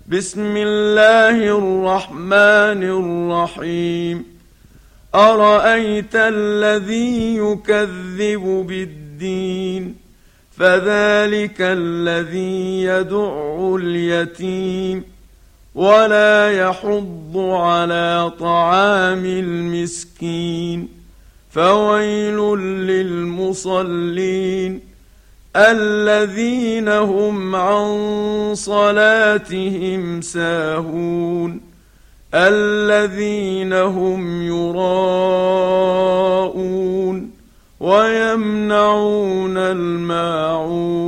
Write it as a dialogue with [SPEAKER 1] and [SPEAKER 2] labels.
[SPEAKER 1] بسم الله الرحمن الرحيم أرأيت الذي يكذب بالدين فذلك الذي يدع اليتيم ولا يحض على طعام المسكين فويل للمصلين الذين هم عن صلاتهم ساهون الذين هم يراءون ويمنعون الماعون